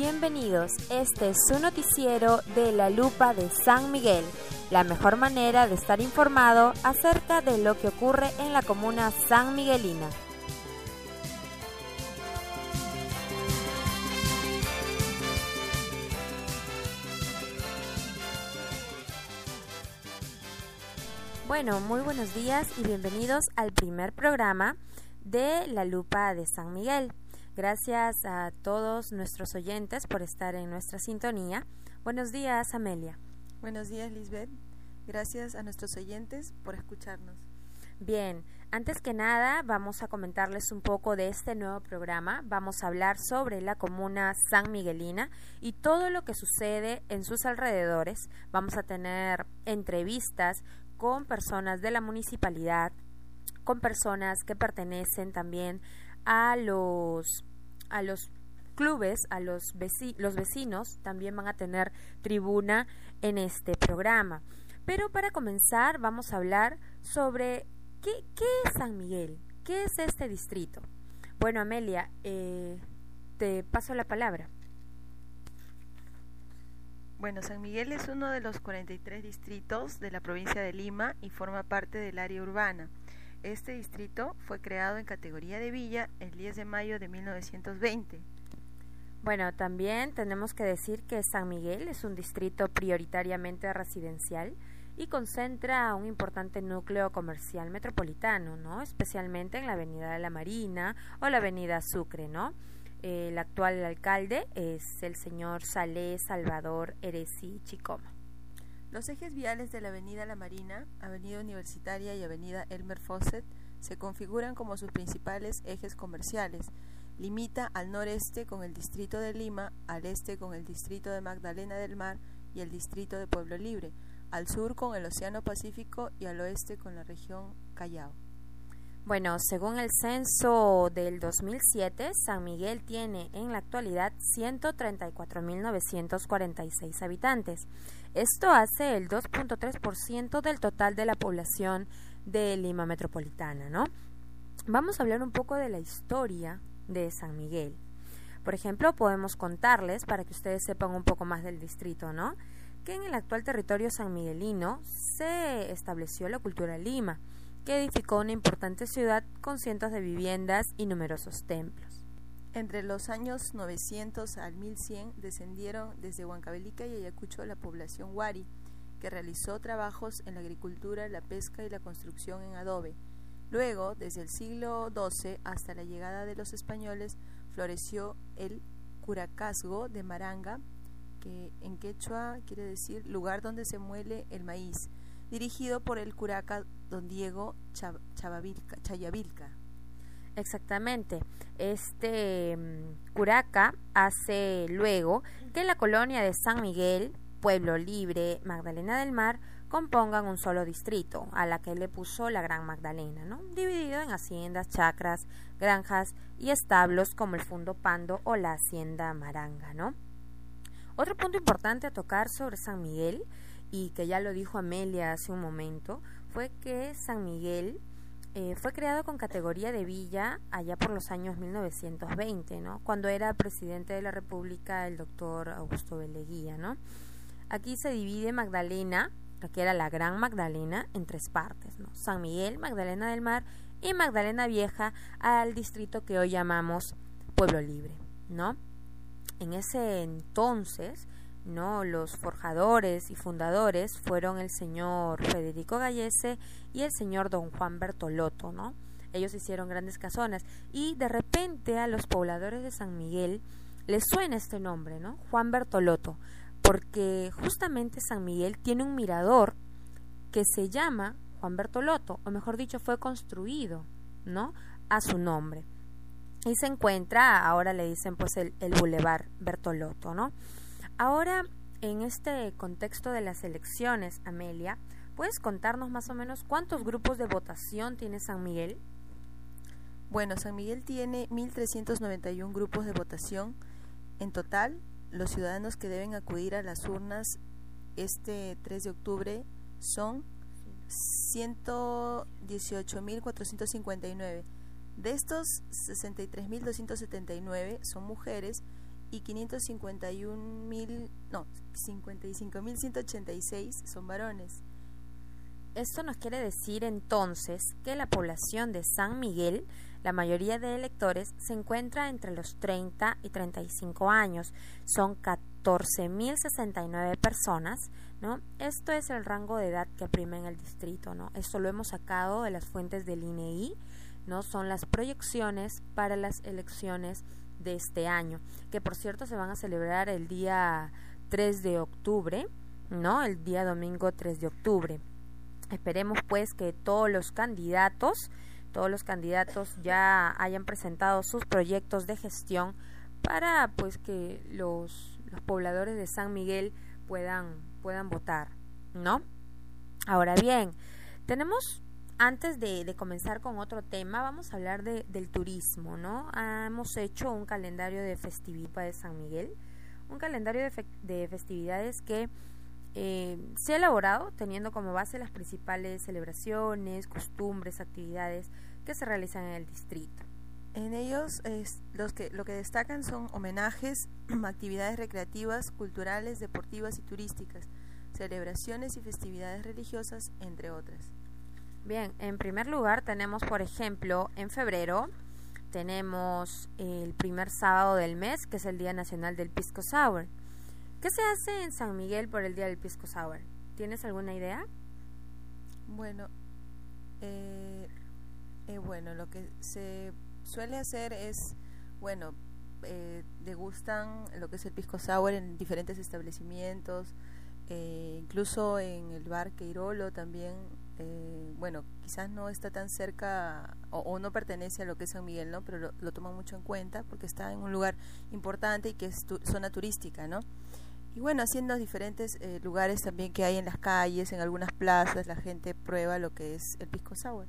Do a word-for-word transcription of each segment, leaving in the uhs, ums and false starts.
Bienvenidos, este es su noticiero de La Lupa de San Miguel, la mejor manera de estar informado acerca de lo que ocurre en la comuna sanmiguelina. Bueno, muy buenos días y bienvenidos al primer programa de La Lupa de San Miguel. Gracias a todos nuestros oyentes por estar en nuestra sintonía. Buenos días, Amelia. Buenos días, Lisbeth. Gracias a nuestros oyentes por escucharnos. Bien, antes que nada vamos a comentarles un poco de este nuevo programa. Vamos a hablar sobre la comuna sanmiguelina y todo lo que sucede en sus alrededores. Vamos a tener entrevistas con personas de la municipalidad, con personas que pertenecen también a los a los clubes, a los veci- los vecinos también van a tener tribuna en este programa. Pero para comenzar vamos a hablar sobre qué, qué es San Miguel, qué es este distrito. Bueno, Amelia, eh, te paso la palabra. Bueno, San Miguel es uno de los cuarenta y tres distritos de la provincia de Lima y forma parte del área urbana. Este distrito fue creado en categoría de villa el diez de mayo de mil novecientos veinte. Bueno, también tenemos que decir que San Miguel es un distrito prioritariamente residencial y concentra un importante núcleo comercial metropolitano, ¿no? Especialmente en la avenida de la Marina o la avenida Sucre, ¿no? El actual alcalde es el señor Salé Salvador Eresi Chicoma. Los ejes viales de la avenida La Marina, avenida Universitaria y avenida Elmer Fawcett se configuran como sus principales ejes comerciales. Limita al noreste con el distrito de Lima, al este con el distrito de Magdalena del Mar y el distrito de Pueblo Libre, al sur con el Océano Pacífico y al oeste con la región Callao. Bueno, según el censo del dos mil siete, San Miguel tiene en la actualidad ciento treinta y cuatro mil novecientos cuarenta y seis habitantes. Esto hace el dos punto tres por ciento del total de la población de Lima metropolitana, ¿no? Vamos a hablar un poco de la historia de San Miguel. Por ejemplo, podemos contarles, para que ustedes sepan un poco más del distrito, ¿no?, que en el actual territorio sanmiguelino se estableció la cultura Lima, que edificó una importante ciudad con cientos de viviendas y numerosos templos. Entre los años novecientos al mil cien descendieron desde Huancavelica y Ayacucho la población Huari, que realizó trabajos en la agricultura, la pesca y la construcción en adobe. Luego, desde el siglo doce hasta la llegada de los españoles, floreció el Curacazgo de Maranga, que en quechua quiere decir lugar donde se muele el maíz, dirigido por el curaca don Diego Chavavilca, Chayavilca. Exactamente. Este um, curaca hace luego que la colonia de San Miguel, Pueblo Libre, Magdalena del Mar compongan un solo distrito, a la que le puso la Gran Magdalena, ¿no?, dividido en haciendas, chacras, granjas y establos como el Fundo Pando o la Hacienda Maranga, ¿no? Otro punto importante a tocar sobre San Miguel, y que ya lo dijo Amelia hace un momento, fue que San Miguel eh, fue creado con categoría de villa allá por los años mil novecientos veinte, ¿no?, cuando era presidente de la República el doctor Augusto B. Leguía, ¿no? Aquí se divide Magdalena, que era la Gran Magdalena, en tres partes, ¿no?, San Miguel, Magdalena del Mar y Magdalena Vieja, al distrito que hoy llamamos Pueblo Libre, ¿no? En ese entonces, no, los forjadores y fundadores fueron el señor Federico Gallese y el señor don Juan Bertolotto, ¿no? Ellos hicieron grandes casonas y de repente a los pobladores de San Miguel les suena este nombre, ¿no?, Juan Bertolotto, porque justamente San Miguel tiene un mirador que se llama Juan Bertolotto, o mejor dicho, fue construido, ¿no?, a su nombre. Y se encuentra, ahora le dicen pues el, el Boulevard Bertolotto, ¿no? Ahora, en este contexto de las elecciones, Amelia, ¿puedes contarnos más o menos cuántos grupos de votación tiene San Miguel? Bueno, San Miguel tiene mil trescientos noventa y uno grupos de votación. En total, los ciudadanos que deben acudir a las urnas este tres de octubre son ciento dieciocho mil cuatrocientos cincuenta y nueve. De estos, sesenta y tres mil doscientos setenta y nueve son mujeres y quinientos cincuenta y un mil, no, cincuenta y cinco mil ciento ochenta y seis son varones. Esto nos quiere decir entonces que la población de San Miguel, la mayoría de electores, se encuentra entre los treinta y treinta y cinco años. Son catorce mil sesenta y nueve personas, ¿no? Esto es el rango de edad que prima en el distrito, ¿no? Esto lo hemos sacado de las fuentes del I N E I, ¿no? Son las proyecciones para las elecciones de este año, que por cierto se van a celebrar el día tres de octubre, ¿no? El día domingo tres de octubre. Esperemos pues que todos los candidatos, todos los candidatos ya hayan presentado sus proyectos de gestión para pues que los, los pobladores de San Miguel puedan, puedan votar, ¿no? Ahora bien, tenemos, antes de, de comenzar con otro tema, vamos a hablar de, del turismo, ¿no? Ah, hemos hecho un calendario de festividades de San Miguel, un calendario de, fe, de festividades que Eh, se ha elaborado teniendo como base las principales celebraciones, costumbres, actividades que se realizan en el distrito. En ellos es, los que, lo que destacan son homenajes, actividades recreativas, culturales, deportivas y turísticas, celebraciones y festividades religiosas, entre otras. Bien, en primer lugar tenemos, por ejemplo, en febrero tenemos el primer sábado del mes, que es el Día Nacional del Pisco Sour. ¿Qué se hace en San Miguel por el Día del Pisco Sour? ¿Tienes alguna idea? Bueno, eh, eh, bueno, lo que se suele hacer es, bueno, eh, degustan lo que es el Pisco Sour en diferentes establecimientos, eh, incluso en el bar Queirolo también, eh, bueno, quizás no está tan cerca o, o no pertenece a lo que es San Miguel, ¿no? Pero lo, lo toman mucho en cuenta porque está en un lugar importante y que es tu, zona turística, ¿no? Y bueno, haciendo diferentes eh, lugares también que hay en las calles, en algunas plazas, la gente prueba lo que es el Pisco Sour.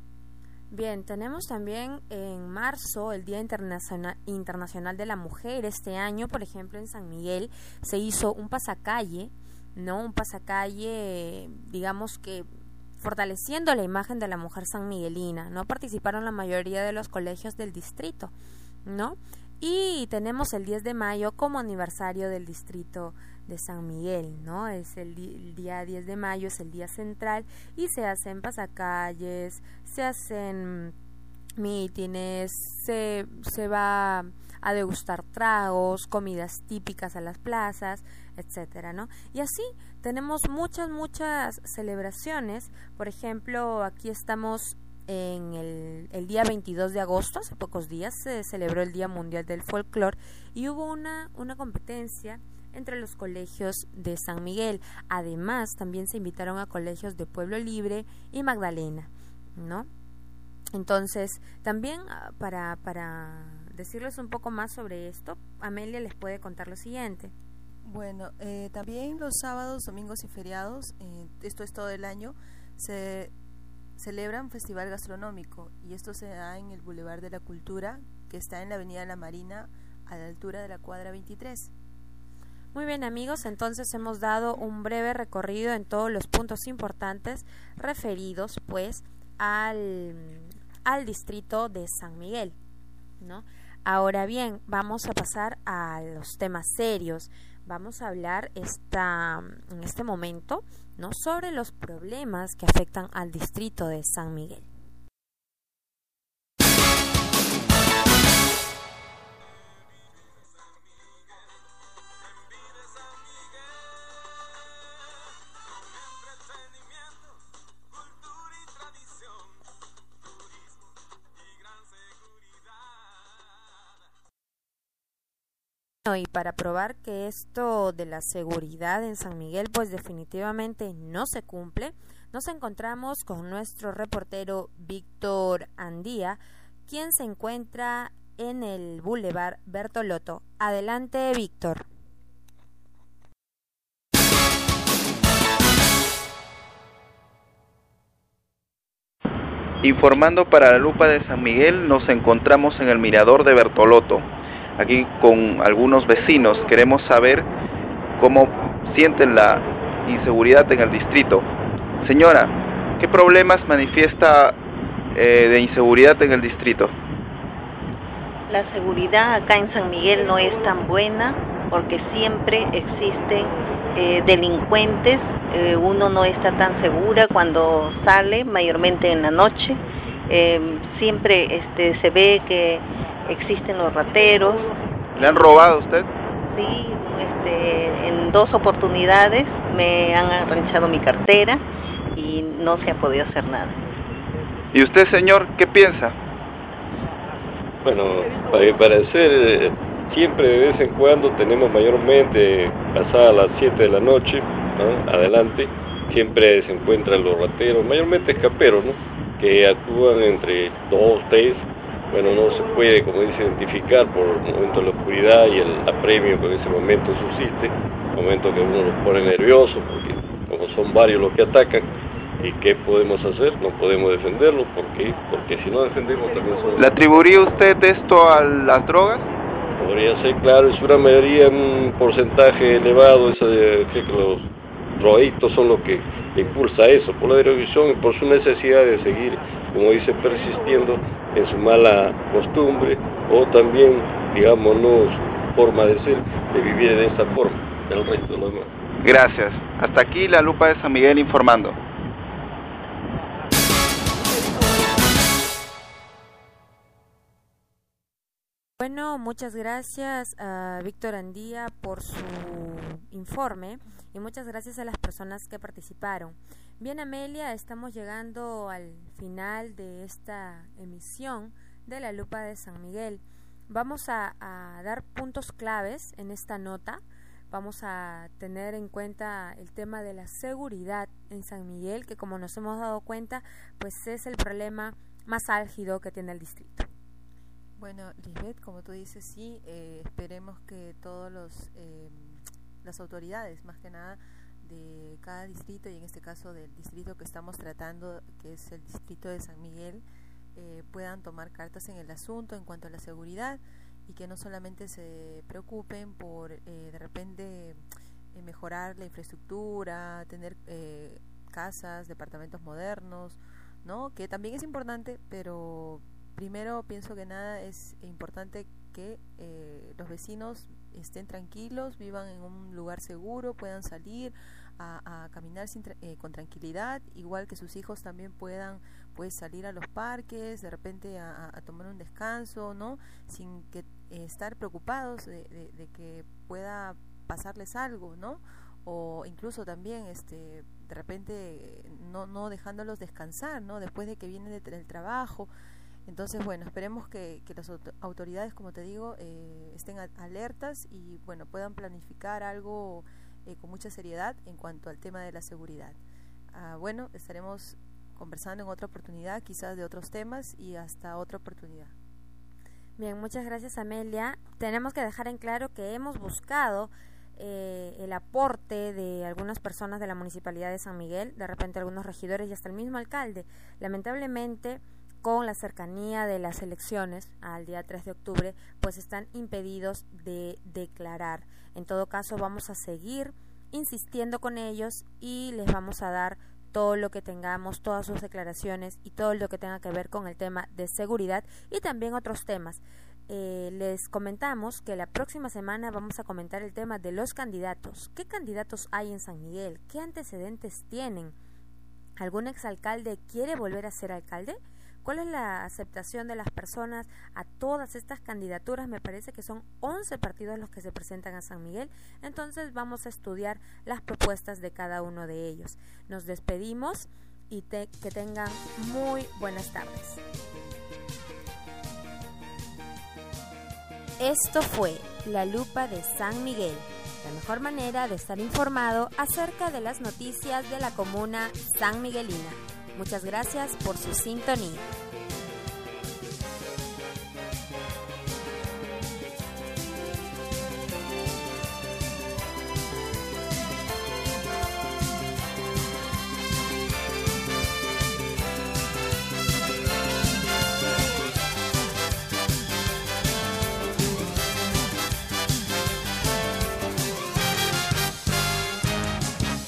Bien, tenemos también en marzo el Día Internacional, Internacional de la Mujer. Este año, por ejemplo, en San Miguel se hizo un pasacalle, ¿no? Un pasacalle, digamos que fortaleciendo la imagen de la mujer sanmiguelina, ¿no? Participaron la mayoría de los colegios del distrito, ¿no? Y tenemos el diez de mayo como aniversario del distrito de San Miguel, ¿no? Es el, di- el día diez de mayo, es el día central y se hacen pasacalles, se hacen mítines, se, se va a degustar tragos, comidas típicas a las plazas, etcétera, ¿no? Y así tenemos muchas, muchas celebraciones. Por ejemplo, aquí estamos en el, el día veintidós de agosto, hace pocos días, se celebró el Día Mundial del Folclor y hubo una, una competencia entre los colegios de San Miguel. Además, también se invitaron a colegios de Pueblo Libre y Magdalena, ¿no? Entonces, también para, para decirles un poco más sobre esto, Amelia les puede contar lo siguiente. Bueno, eh, también los sábados, domingos y feriados, eh, esto es todo el año, se celebra un festival gastronómico y esto se da en el Boulevard de la Cultura, que está en la Avenida La Marina, a la altura de la cuadra veintitrés. Muy bien, amigos, entonces hemos dado un breve recorrido en todos los puntos importantes referidos pues al, al distrito de San Miguel, ¿no? Ahora bien, vamos a pasar a los temas serios. Vamos a hablar esta, en este momento, ¿no?, sobre los problemas que afectan al distrito de San Miguel. Y para probar que esto de la seguridad en San Miguel pues definitivamente no se cumple, nos encontramos con nuestro reportero Víctor Andía, quien se encuentra en el Boulevard Bertolotto. Adelante, Víctor. Informando para la Lupa de San Miguel, nos encontramos en el mirador de Bertolotto. Aquí con algunos vecinos queremos saber cómo sienten la inseguridad en el distrito. Señora, ¿qué problemas manifiesta eh, de inseguridad en el distrito? La seguridad acá en San Miguel no es tan buena porque siempre existen eh, delincuentes, eh, uno no está tan segura cuando sale, mayormente en la noche, eh, siempre este, se ve que existen los rateros. ¿Le han robado a usted? Sí, este, en dos oportunidades me han arranchado mi cartera y no se ha podido hacer nada. ¿Y usted, señor, qué piensa? Bueno, para mi parecer, siempre de vez en cuando tenemos mayormente, pasadas las siete de la noche, ¿no?, adelante, siempre se encuentran los rateros, mayormente escaperos, ¿no?, que actúan entre dos, tres, bueno, no se puede, como dice, identificar por el momento de la oscuridad y el apremio que en ese momento subsiste, momento que uno los pone nervioso, porque como son varios los que atacan. ¿Y qué podemos hacer? No podemos defenderlo. ¿Por qué? Porque si no defendemos también somos... ¿Le atribuiría usted esto a las drogas? Podría ser, claro, es una mayoría, un porcentaje elevado, esa de que los drogadictos son los que impulsa eso, por la drogadicción y por su necesidad de seguir, como dice, persistiendo en su mala costumbre, o también, digamos, no su forma de ser, de vivir de esta forma, el resto de lo demás. Gracias. Hasta aquí la Lupa de San Miguel informando. Bueno, muchas gracias a Víctor Andía por su informe y muchas gracias a las personas que participaron. Bien, Amelia, estamos llegando al final de esta emisión de la Lupa de San Miguel. Vamos a, a dar puntos claves en esta nota. Vamos a tener en cuenta el tema de la seguridad en San Miguel, que como nos hemos dado cuenta, pues es el problema más álgido que tiene el distrito. Bueno, Lisbeth, como tú dices, sí, eh, esperemos que todos los eh, las autoridades, más que nada, de cada distrito, y en este caso del distrito que estamos tratando, que es el distrito de San Miguel, eh, puedan tomar cartas en el asunto en cuanto a la seguridad, y que no solamente se preocupen por eh, de repente eh, mejorar la infraestructura, tener eh, casas, departamentos modernos, ¿no?, que también es importante, pero primero pienso que nada es importante que eh, los vecinos estén tranquilos, vivan en un lugar seguro, puedan salir a, a caminar sin tra eh, con tranquilidad, igual que sus hijos también puedan pues salir a los parques, de repente a, a tomar un descanso, ¿no?, sin que eh, estar preocupados de, de, de que pueda pasarles algo, ¿no?, o incluso también este de repente no, no dejándolos descansar, ¿no?, después de que vienen de, del trabajo. Entonces, bueno, esperemos que, que las autoridades, como te digo, eh, estén alertas y, bueno, puedan planificar algo eh, con mucha seriedad en cuanto al tema de la seguridad. Ah, bueno, estaremos conversando en otra oportunidad, quizás de otros temas, y hasta otra oportunidad. Bien, muchas gracias, Amelia. Tenemos que dejar en claro que hemos buscado eh, el aporte de algunas personas de la Municipalidad de San Miguel, de repente algunos regidores y hasta el mismo alcalde. Lamentablemente, con la cercanía de las elecciones al día tres de octubre, pues están impedidos de declarar. En todo caso, vamos a seguir insistiendo con ellos y les vamos a dar todo lo que tengamos, todas sus declaraciones y todo lo que tenga que ver con el tema de seguridad y también otros temas. Eh, les comentamos que la próxima semana vamos a comentar el tema de los candidatos. ¿Qué candidatos hay en San Miguel? ¿Qué antecedentes tienen? ¿Algún exalcalde quiere volver a ser alcalde? ¿Cuál es la aceptación de las personas a todas estas candidaturas? Me parece que son once partidos los que se presentan a San Miguel, entonces vamos a estudiar las propuestas de cada uno de ellos. Nos despedimos y te, que tengan muy buenas tardes. Esto fue La Lupa de San Miguel, la mejor manera de estar informado acerca de las noticias de la comuna sanmiguelina. Muchas gracias por su sintonía.